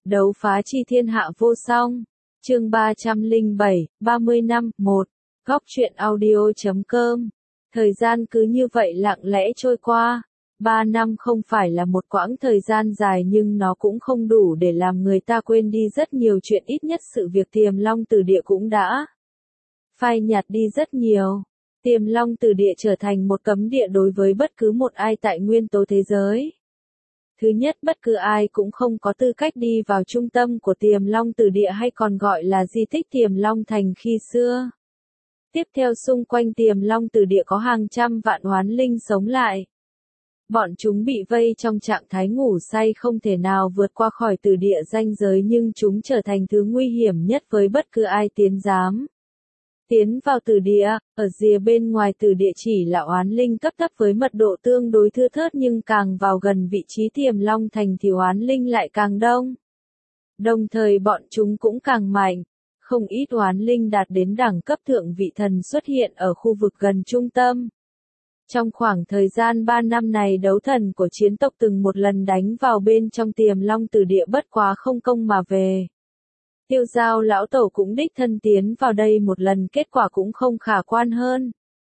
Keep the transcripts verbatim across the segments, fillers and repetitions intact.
Đấu phá chi thiên hạ vô song. Chương ba trăm lẻ bảy, ba mươi năm, một. Góc truyện audio chấm com. Thời gian cứ như vậy lặng lẽ trôi qua. Ba năm không phải là một quãng thời gian dài nhưng nó cũng không đủ để làm người ta quên đi rất nhiều chuyện, ít nhất sự việc Tiềm Long Tử Địa cũng đã phai nhạt đi rất nhiều. Tiềm Long Tử Địa trở thành một cấm địa đối với bất cứ một ai tại nguyên tố thế giới. Thứ nhất, bất cứ ai cũng không có tư cách đi vào trung tâm của Tiềm Long Tử Địa, hay còn gọi là di tích Tiềm Long Thành khi xưa. Tiếp theo, xung quanh Tiềm Long Tử Địa có hàng trăm vạn oán linh sống lại. Bọn chúng bị vây trong trạng thái ngủ say, không thể nào vượt qua khỏi tử địa ranh giới, nhưng chúng trở thành thứ nguy hiểm nhất với bất cứ ai tiến dám tiến vào tử địa. Ở rìa bên ngoài tử địa chỉ là oán linh cấp thấp với mật độ tương đối thưa thớt, nhưng càng vào gần vị trí Tiềm Long Thành thì oán linh lại càng đông. Đồng thời bọn chúng cũng càng mạnh. Không ít oán linh đạt đến đẳng cấp thượng vị thần xuất hiện ở khu vực gần trung tâm. Trong khoảng thời gian ba năm này, đấu thần của chiến tộc từng một lần đánh vào bên trong Tiềm Long Tử Địa, bất quá không công mà về. Tiêu Giao lão tổ cũng đích thân tiến vào đây một lần, kết quả cũng không khả quan hơn.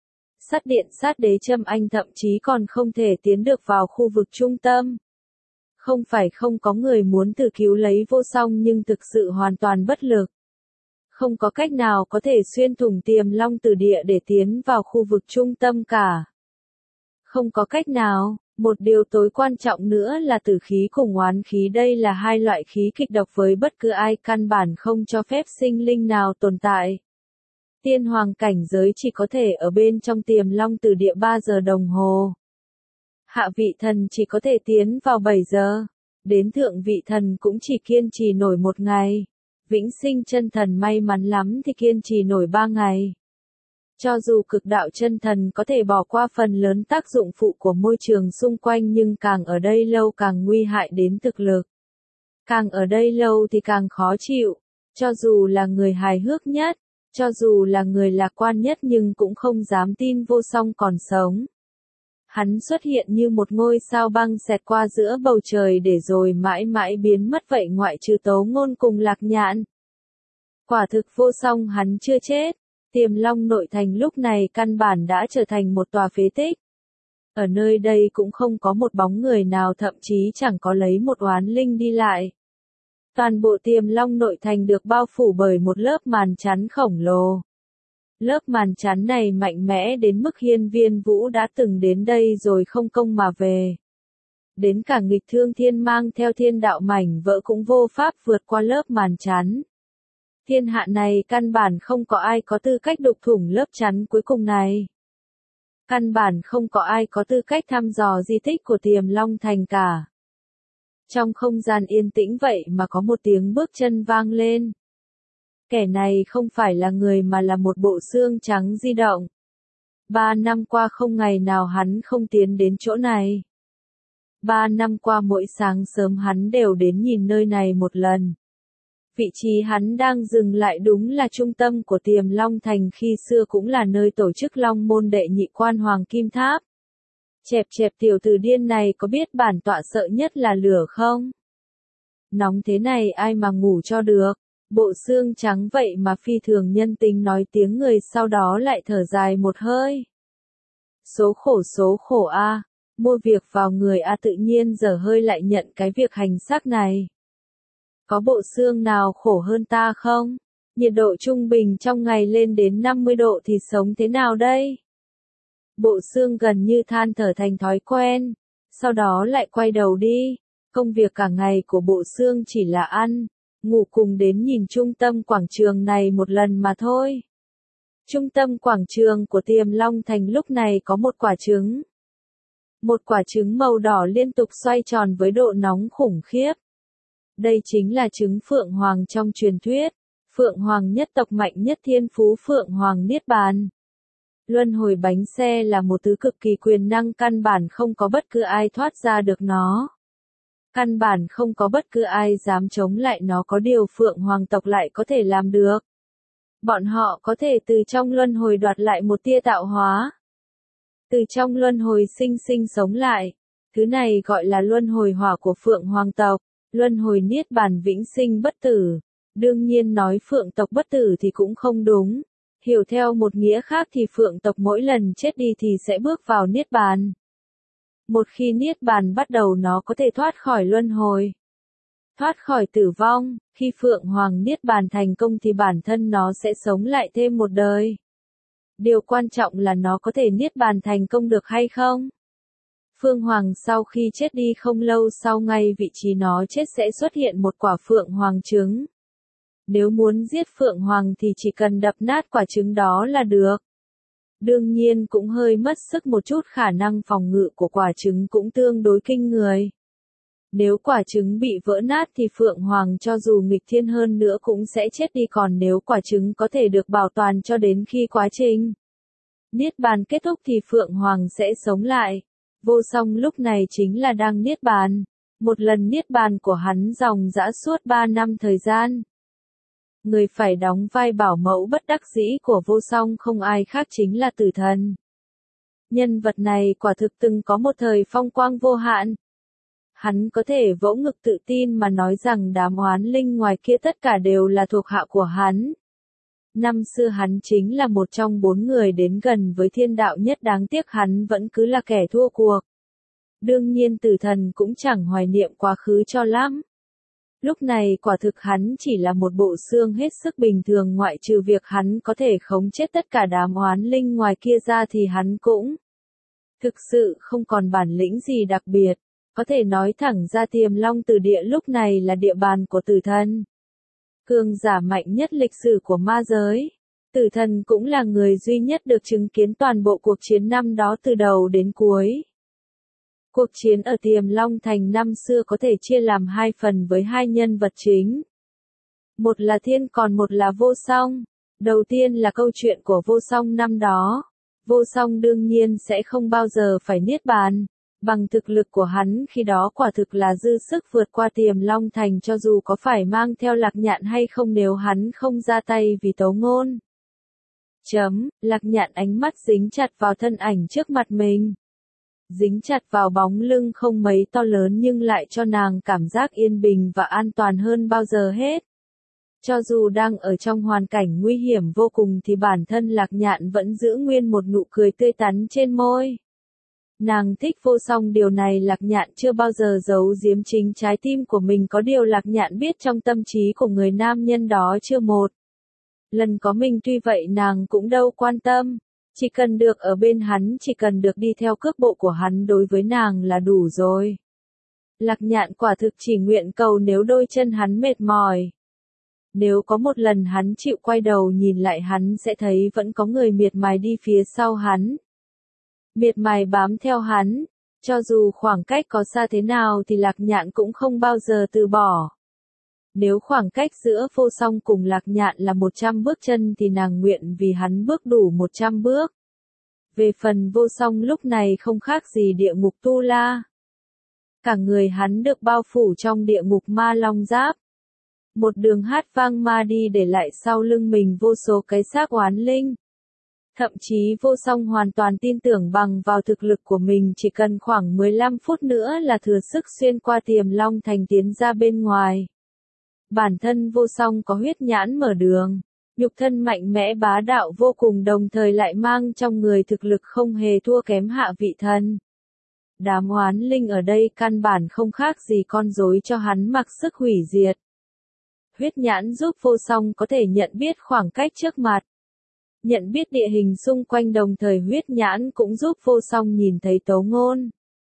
Sát điện sát đế Trâm Anh thậm chí còn không thể tiến được vào khu vực trung tâm. Không phải không có người muốn tự cứu lấy vô song, nhưng thực sự hoàn toàn bất lực. Không có cách nào có thể xuyên thủng Tiềm Long Tử Địa để tiến vào khu vực trung tâm cả. Không có cách nào. Một điều tối quan trọng nữa là tử khí cùng oán khí, đây là hai loại khí kịch độc với bất cứ ai, căn bản không cho phép sinh linh nào tồn tại. Tiên hoàng cảnh giới chỉ có thể ở bên trong Tiềm Long Tử Địa ba giờ đồng hồ. Hạ vị thần chỉ có thể tiến vào bảy giờ. Đến thượng vị thần cũng chỉ kiên trì nổi một ngày. Vĩnh sinh chân thần may mắn lắm thì kiên trì nổi ba ngày. Cho dù cực đạo chân thần có thể bỏ qua phần lớn tác dụng phụ của môi trường xung quanh, nhưng càng ở đây lâu càng nguy hại đến thực lực. Càng ở đây lâu thì càng khó chịu. Cho dù là người hài hước nhất, cho dù là người lạc quan nhất, nhưng cũng không dám tin vô song còn sống. Hắn xuất hiện như một ngôi sao băng xẹt qua giữa bầu trời để rồi mãi mãi biến mất vậy, ngoại trừ Tấu Ngôn cùng Lạc Nhạn. Quả thực vô song hắn chưa chết. Tiềm Long nội thành lúc này căn bản đã trở thành một tòa phế tích. Ở nơi đây cũng không có một bóng người nào, thậm chí chẳng có lấy một oán linh đi lại. Toàn bộ Tiềm Long nội thành được bao phủ bởi một lớp màn chắn khổng lồ. Lớp màn chắn này mạnh mẽ đến mức Hiên Viên Vũ đã từng đến đây rồi không công mà về. Đến cả Nghịch Thương Thiên mang theo thiên đạo mảnh vỡ cũng vô pháp vượt qua lớp màn chắn. Thiên hạ này căn bản không có ai có tư cách đục thủng lớp chắn cuối cùng này. Căn bản không có ai có tư cách thăm dò di tích của Tiềm Long Thành cả. Trong không gian yên tĩnh vậy mà có một tiếng bước chân vang lên. Kẻ này không phải là người mà là một bộ xương trắng di động. Ba năm qua không ngày nào hắn không tiến đến chỗ này. Ba năm qua mỗi sáng sớm hắn đều đến nhìn nơi này một lần. Vị trí hắn đang dừng lại đúng là trung tâm của Tiềm Long Thành khi xưa, cũng là nơi tổ chức Long Môn đệ nhị quan Hoàng Kim Tháp. Chẹp chẹp, tiểu tử điên này có biết bản tọa sợ nhất là lửa không? Nóng thế này ai mà ngủ cho được. Bộ xương trắng vậy mà phi thường nhân tính nói tiếng người, sau đó lại thở dài một hơi. Số khổ số khổ a, à. Mua việc vào người a, à, tự nhiên giờ hơi lại nhận cái việc hành xác này. Có bộ xương nào khổ hơn ta không? Nhiệt độ trung bình trong ngày lên đến năm mươi độ thì sống thế nào đây? Bộ xương gần như than thở thành thói quen, sau đó lại quay đầu đi. Công việc cả ngày của bộ xương chỉ là ăn, ngủ cùng đến nhìn trung tâm quảng trường này một lần mà thôi. Trung tâm quảng trường của Tiềm Long Thành lúc này có một quả trứng. Một quả trứng màu đỏ liên tục xoay tròn với độ nóng khủng khiếp. Đây chính là trứng Phượng Hoàng trong truyền thuyết. Phượng Hoàng nhất tộc mạnh nhất, thiên phú Phượng Hoàng Niết Bàn. Luân hồi bánh xe là một thứ cực kỳ quyền năng, căn bản không có bất cứ ai thoát ra được nó. Căn bản không có bất cứ ai dám chống lại nó, có điều Phượng Hoàng tộc lại có thể làm được. Bọn họ có thể từ trong luân hồi đoạt lại một tia tạo hóa. Từ trong luân hồi sinh sinh sống lại. Thứ này gọi là luân hồi hỏa của Phượng Hoàng tộc. Luân hồi niết bàn vĩnh sinh bất tử. Đương nhiên nói phượng tộc bất tử thì cũng không đúng. Hiểu theo một nghĩa khác thì phượng tộc mỗi lần chết đi thì sẽ bước vào niết bàn. Một khi niết bàn bắt đầu nó có thể thoát khỏi luân hồi, thoát khỏi tử vong. Khi phượng hoàng niết bàn thành công thì bản thân nó sẽ sống lại thêm một đời. Điều quan trọng là nó có thể niết bàn thành công được hay không. Phương hoàng sau khi chết đi không lâu sau ngay vị trí nó chết sẽ xuất hiện một quả phượng hoàng trứng. Nếu muốn giết phượng hoàng thì chỉ cần đập nát quả trứng đó là được. Đương nhiên cũng hơi mất sức một chút, khả năng phòng ngự của quả trứng cũng tương đối kinh người. Nếu quả trứng bị vỡ nát thì phượng hoàng cho dù nghịch thiên hơn nữa cũng sẽ chết đi, còn nếu quả trứng có thể được bảo toàn cho đến khi quá trình niết bàn kết thúc thì phượng hoàng sẽ sống lại. Vô song lúc này chính là đang niết bàn. Một lần niết bàn của hắn dòng dã suốt ba năm thời gian. Người phải đóng vai bảo mẫu bất đắc dĩ của vô song không ai khác chính là Tử Thần. Nhân vật này quả thực từng có một thời phong quang vô hạn. Hắn có thể vỗ ngực tự tin mà nói rằng đám oán linh ngoài kia tất cả đều là thuộc hạ của hắn. Năm xưa hắn chính là một trong bốn người đến gần với thiên đạo nhất, đáng tiếc hắn vẫn cứ là kẻ thua cuộc. Đương nhiên Tử Thần cũng chẳng hoài niệm quá khứ cho lắm. Lúc này quả thực hắn chỉ là một bộ xương hết sức bình thường, ngoại trừ việc hắn có thể khống chết tất cả đám oán linh ngoài kia ra thì hắn cũng thực sự không còn bản lĩnh gì đặc biệt. Có thể nói thẳng ra Tiềm Long Tử Địa lúc này là địa bàn của Tử Thần. Cường giả mạnh nhất lịch sử của ma giới. Tử Thần cũng là người duy nhất được chứng kiến toàn bộ cuộc chiến năm đó từ đầu đến cuối. Cuộc chiến ở Tiềm Long Thành năm xưa có thể chia làm hai phần với hai nhân vật chính. Một là Thiên còn một là Vô Song. Đầu tiên là câu chuyện của Vô Song năm đó. Vô Song đương nhiên sẽ không bao giờ phải niết bàn. Bằng thực lực của hắn khi đó quả thực là dư sức vượt qua Tiềm Long Thành cho dù có phải mang theo Lạc Nhạn hay không nếu hắn không ra tay vì Tấu Ngôn. Chấm, Lạc Nhạn ánh mắt dính chặt vào thân ảnh trước mặt mình. Dính chặt vào bóng lưng không mấy to lớn nhưng lại cho nàng cảm giác yên bình và an toàn hơn bao giờ hết. Cho dù đang ở trong hoàn cảnh nguy hiểm vô cùng thì bản thân Lạc Nhạn vẫn giữ nguyên một nụ cười tươi tắn trên môi. Nàng thích Vô Song, điều này Lạc Nhạn chưa bao giờ giấu giếm chính trái tim của mình, có điều Lạc Nhạn biết trong tâm trí của người nam nhân đó chưa một lần có mình, tuy vậy nàng cũng đâu quan tâm. Chỉ cần được ở bên hắn, chỉ cần được đi theo cước bộ của hắn đối với nàng là đủ rồi. Lạc Nhạn quả thực chỉ nguyện cầu nếu đôi chân hắn mệt mỏi. Nếu có một lần hắn chịu quay đầu nhìn lại hắn sẽ thấy vẫn có người miệt mài đi phía sau hắn. Miệt mài bám theo hắn. Cho dù khoảng cách có xa thế nào thì Lạc Nhạn cũng không bao giờ từ bỏ. Nếu khoảng cách giữa Vô Song cùng Lạc Nhạn là một trăm bước chân thì nàng nguyện vì hắn bước đủ một trăm bước. Về phần Vô Song lúc này không khác gì địa ngục Tu La. Cả người hắn được bao phủ trong địa ngục ma long giáp. Một đường hát vang ma đi để lại sau lưng mình vô số cái xác oán linh. Thậm chí Vô Song hoàn toàn tin tưởng bằng vào thực lực của mình chỉ cần khoảng mười lăm phút nữa là thừa sức xuyên qua Tiềm Long Thành tiến ra bên ngoài. Bản thân Vô Song có huyết nhãn mở đường, nhục thân mạnh mẽ bá đạo vô cùng, đồng thời lại mang trong người thực lực không hề thua kém Hạ Vị Thần. Đám oán linh ở đây căn bản không khác gì con rối cho hắn mặc sức hủy diệt. Huyết nhãn giúp Vô Song có thể nhận biết khoảng cách trước mặt, nhận biết địa hình xung quanh, đồng thời huyết nhãn cũng giúp Vô Song nhìn thấy Tấu Ngôn.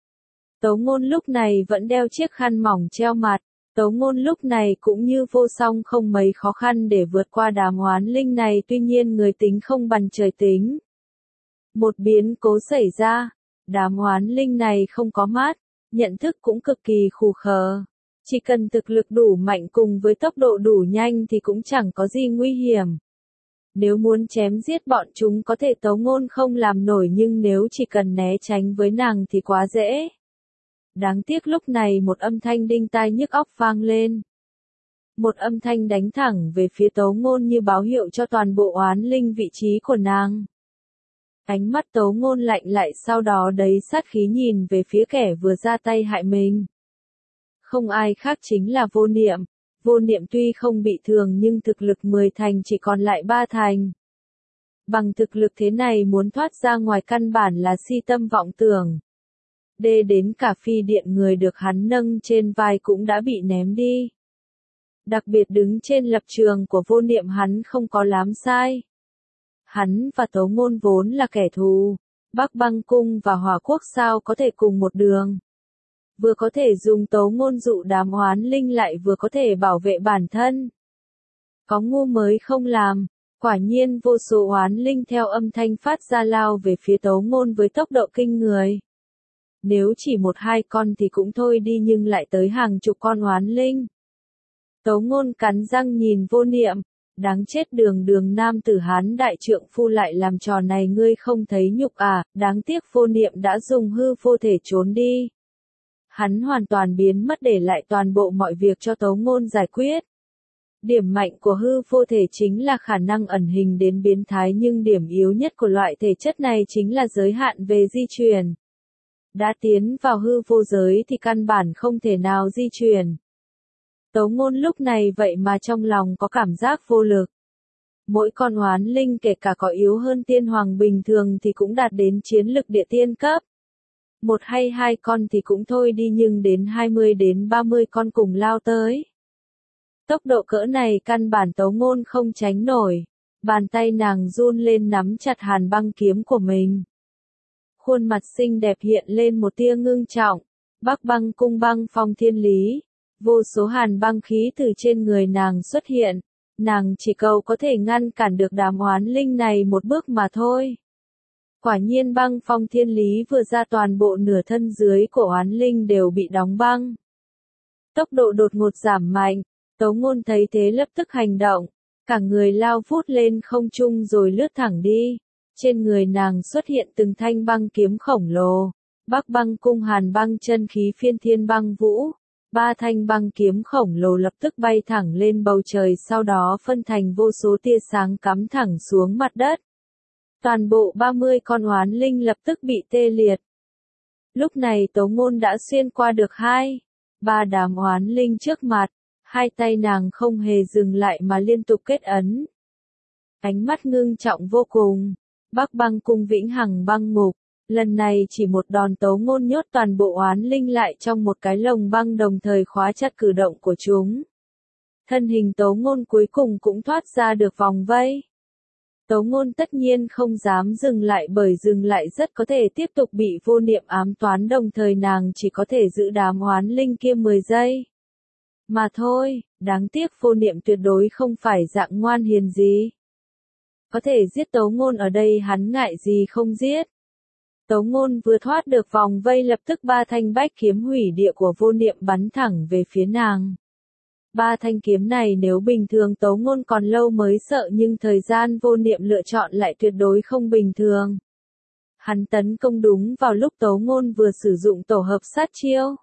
Tấu Ngôn lúc này vẫn đeo chiếc khăn mỏng treo mặt. Tấu Ngôn lúc này cũng như Vô Song không mấy khó khăn để vượt qua đám oán linh này, tuy nhiên người tính không bằng trời tính. Một biến cố xảy ra, đám oán linh này không có mắt, nhận thức cũng cực kỳ khù khờ. Chỉ cần thực lực đủ mạnh cùng với tốc độ đủ nhanh thì cũng chẳng có gì nguy hiểm. Nếu muốn chém giết bọn chúng có thể Tấu Ngôn không làm nổi, nhưng nếu chỉ cần né tránh với nàng thì quá dễ. Đáng tiếc lúc này một âm thanh đinh tai nhức óc vang lên. Một âm thanh đánh thẳng về phía Tấu Ngôn như báo hiệu cho toàn bộ oán linh vị trí của nàng. Ánh mắt Tấu Ngôn lạnh lại, sau đó đấy sát khí nhìn về phía kẻ vừa ra tay hại mình. Không ai khác chính là vô niệm. Vô niệm tuy không bị thương nhưng thực lực mười thành chỉ còn lại ba thành. Bằng thực lực thế này muốn thoát ra ngoài căn bản là si tâm vọng tưởng. Đê đến cả phi điện người được hắn nâng trên vai cũng đã bị ném đi. Đặc biệt đứng trên lập trường của vô niệm hắn không có lắm sai. Hắn và Tấu Ngôn vốn là kẻ thù, Bắc Băng Cung và Hỏa Quốc sao có thể cùng một đường. Vừa có thể dùng Tấu Ngôn dụ đám oán linh lại vừa có thể bảo vệ bản thân. Có ngu mới không làm, quả nhiên vô số oán linh theo âm thanh phát ra lao về phía Tấu Ngôn với tốc độ kinh người. Nếu chỉ một hai con thì cũng thôi đi nhưng lại tới hàng chục con oán linh. Tấu Ngôn cắn răng nhìn vô niệm, đáng chết đường đường nam tử Hán đại trượng phu lại làm trò này ngươi không thấy nhục à, đáng tiếc vô niệm đã dùng hư vô thể trốn đi. Hắn hoàn toàn biến mất để lại toàn bộ mọi việc cho Tấu Ngôn giải quyết. Điểm mạnh của hư vô thể chính là khả năng ẩn hình đến biến thái nhưng điểm yếu nhất của loại thể chất này chính là giới hạn về di chuyển. Đã tiến vào hư vô giới thì căn bản không thể nào di chuyển. Tấu Ngôn lúc này vậy mà trong lòng có cảm giác vô lực. Mỗi con oán linh kể cả có yếu hơn tiên hoàng bình thường thì cũng đạt đến chiến lực địa tiên cấp. Một hay hai con thì cũng thôi đi nhưng đến hai mươi đến ba mươi con cùng lao tới. Tốc độ cỡ này căn bản Tấu Ngôn không tránh nổi. Bàn tay nàng run lên nắm chặt hàn băng kiếm của mình. Khuôn mặt xinh đẹp hiện lên một tia ngưng trọng. Bắc Băng Cung băng phong thiên lý. Vô số hàn băng khí từ trên người nàng xuất hiện. Nàng chỉ cầu có thể ngăn cản được đám oán linh này một bước mà thôi. Quả nhiên băng phong thiên lý vừa ra toàn bộ nửa thân dưới của oán linh đều bị đóng băng. Tốc độ đột ngột giảm mạnh. Tấu Ngôn thấy thế lập tức hành động. Cả người lao vút lên không trung rồi lướt thẳng đi. Trên người nàng xuất hiện từng thanh băng kiếm khổng lồ. Bắc Băng Cung hàn băng chân khí phiên thiên băng vũ. Ba thanh băng kiếm khổng lồ lập tức bay thẳng lên bầu trời sau đó phân thành vô số tia sáng cắm thẳng xuống mặt đất. Toàn bộ ba mươi con oán linh lập tức bị tê liệt. Lúc này Tấu Ngôn đã xuyên qua được hai, ba đám oán linh trước mặt. Hai tay nàng không hề dừng lại mà liên tục kết ấn. Ánh mắt ngưng trọng vô cùng. Bắc Băng Cung vĩnh hằng băng ngục. Lần này chỉ một đòn Tấu Ngôn nhốt toàn bộ oán linh lại trong một cái lồng băng đồng thời khóa chặt cử động của chúng. Thân hình Tấu Ngôn cuối cùng cũng thoát ra được vòng vây. Tấu Ngôn tất nhiên không dám dừng lại bởi dừng lại rất có thể tiếp tục bị vô niệm ám toán đồng thời nàng chỉ có thể giữ đám oán linh kia mười giây. Mà thôi, đáng tiếc vô niệm tuyệt đối không phải dạng ngoan hiền gì. Có thể giết Tấu Ngôn ở đây hắn ngại gì không giết. Tấu Ngôn vừa thoát được vòng vây lập tức ba thanh bách kiếm hủy địa của vô niệm bắn thẳng về phía nàng. Ba thanh kiếm này nếu bình thường Tấu Ngôn còn lâu mới sợ nhưng thời gian vô niệm lựa chọn lại tuyệt đối không bình thường. Hắn tấn công đúng vào lúc Tấu Ngôn vừa sử dụng tổ hợp sát chiêu.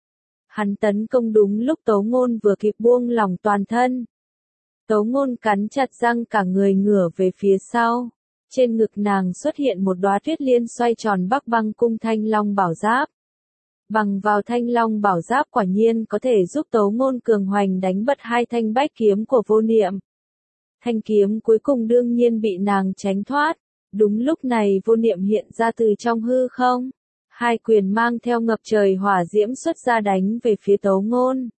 Hắn tấn công đúng lúc Tấu Ngôn vừa kịp buông lỏng toàn thân. Tấu Ngôn cắn chặt răng cả người ngửa về phía sau. Trên ngực nàng xuất hiện một đóa tuyết liên xoay tròn Bắc Băng Cung thanh long bảo giáp. Bằng vào thanh long bảo giáp quả nhiên có thể giúp Tấu Ngôn cường hoành đánh bật hai thanh bách kiếm của vô niệm. Thanh kiếm cuối cùng đương nhiên bị nàng tránh thoát. Đúng lúc này vô niệm hiện ra từ trong hư không. Hai quyền mang theo ngập trời hỏa diễm xuất ra đánh về phía Tấu Ngôn.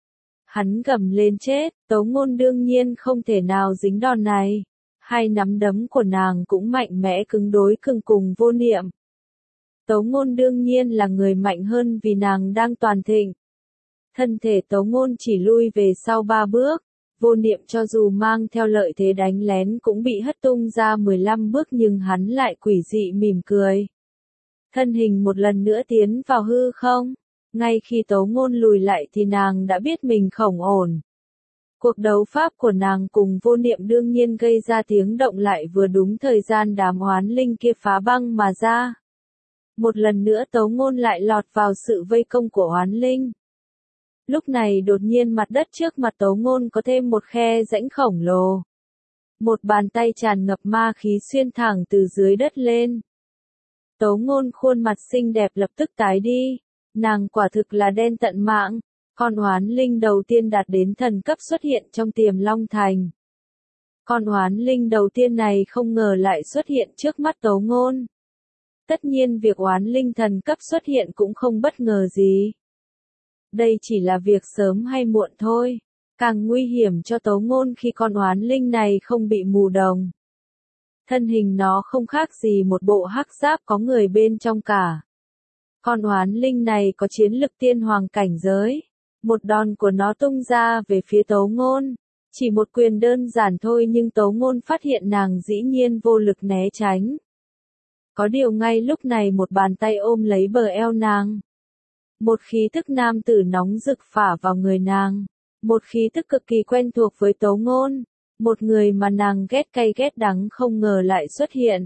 Hắn gầm lên chết, Tấu Ngôn đương nhiên không thể nào dính đòn này. Hai nắm đấm của nàng cũng mạnh mẽ cứng đối cứng cùng vô niệm. Tấu Ngôn đương nhiên là người mạnh hơn vì nàng đang toàn thịnh. Thân thể Tấu Ngôn chỉ lui về sau ba bước. Vô niệm cho dù mang theo lợi thế đánh lén cũng bị hất tung ra mười lăm bước nhưng hắn lại quỷ dị mỉm cười. Thân hình một lần nữa tiến vào hư không. Ngay khi Tấu Ngôn lùi lại thì nàng đã biết mình không ổn. Cuộc đấu pháp của nàng cùng vô niệm đương nhiên gây ra tiếng động lại vừa đúng thời gian đám oán linh kia phá băng mà ra. Một lần nữa Tấu Ngôn lại lọt vào sự vây công của oán linh. Lúc này đột nhiên mặt đất trước mặt Tấu Ngôn có thêm một khe rãnh khổng lồ. Một bàn tay tràn ngập ma khí xuyên thẳng từ dưới đất lên. Tấu Ngôn khuôn mặt xinh đẹp lập tức tái đi. Nàng quả thực là đen tận mạng. Con oán linh đầu tiên đạt đến thần cấp xuất hiện trong Tiềm Long Thành. Con oán linh đầu tiên này không ngờ lại xuất hiện trước mắt Tấu Ngôn. Tất nhiên việc oán linh thần cấp xuất hiện cũng không bất ngờ gì. Đây chỉ là việc sớm hay muộn thôi. Càng nguy hiểm cho Tấu Ngôn khi con oán linh này không bị mù đồng. Thân hình nó không khác gì một bộ hắc giáp có người bên trong cả. Con oán linh này có chiến lực tiên hoàng cảnh giới. Một đòn của nó tung ra về phía Tấu Ngôn. Chỉ một quyền đơn giản thôi nhưng Tấu Ngôn phát hiện nàng dĩ nhiên vô lực né tránh. Có điều ngay lúc này một bàn tay ôm lấy bờ eo nàng. Một khí tức nam tử nóng rực phả vào người nàng. Một khí tức cực kỳ quen thuộc với Tấu Ngôn. Một người mà nàng ghét cay ghét đắng không ngờ lại xuất hiện.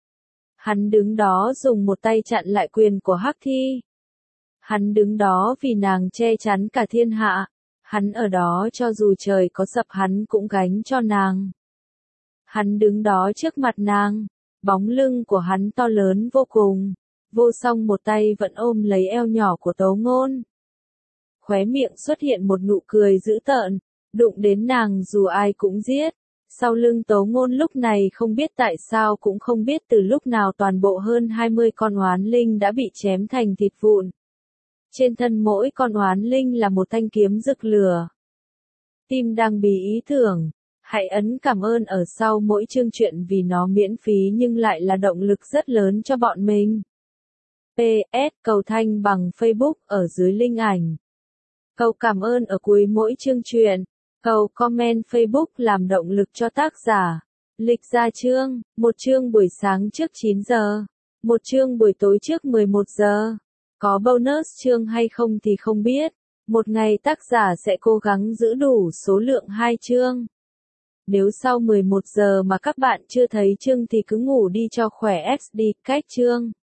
Hắn đứng đó dùng một tay chặn lại quyền của Hắc Thi. Hắn đứng đó vì nàng che chắn cả thiên hạ. Hắn ở đó cho dù trời có sập hắn cũng gánh cho nàng. Hắn đứng đó trước mặt nàng. Bóng lưng của hắn to lớn vô cùng. Vô song một tay vẫn ôm lấy eo nhỏ của Tấu Ngôn. Khóe miệng xuất hiện một nụ cười dữ tợn. Đụng đến nàng dù ai cũng giết. Sau lưng Tấu Ngôn lúc này không biết tại sao cũng không biết từ lúc nào toàn bộ hơn hai mươi con oán linh đã bị chém thành thịt vụn. Trên thân mỗi con oán linh là một thanh kiếm rực lửa. Tim đang bí ý tưởng. Hãy ấn cảm ơn ở sau mỗi chương truyện vì nó miễn phí nhưng lại là động lực rất lớn cho bọn mình. pê ét Cầu thanh bằng Facebook ở dưới link ảnh. Cầu cảm ơn ở cuối mỗi chương truyện. Cầu comment Facebook làm động lực cho tác giả. Lịch ra chương, một chương buổi sáng trước chín giờ, một chương buổi tối trước mười một giờ. Có bonus chương hay không thì không biết. Một ngày tác giả sẽ cố gắng giữ đủ số lượng hai chương. Nếu sau mười một giờ mà các bạn chưa thấy chương thì cứ ngủ đi cho khỏe ét đê cách chương.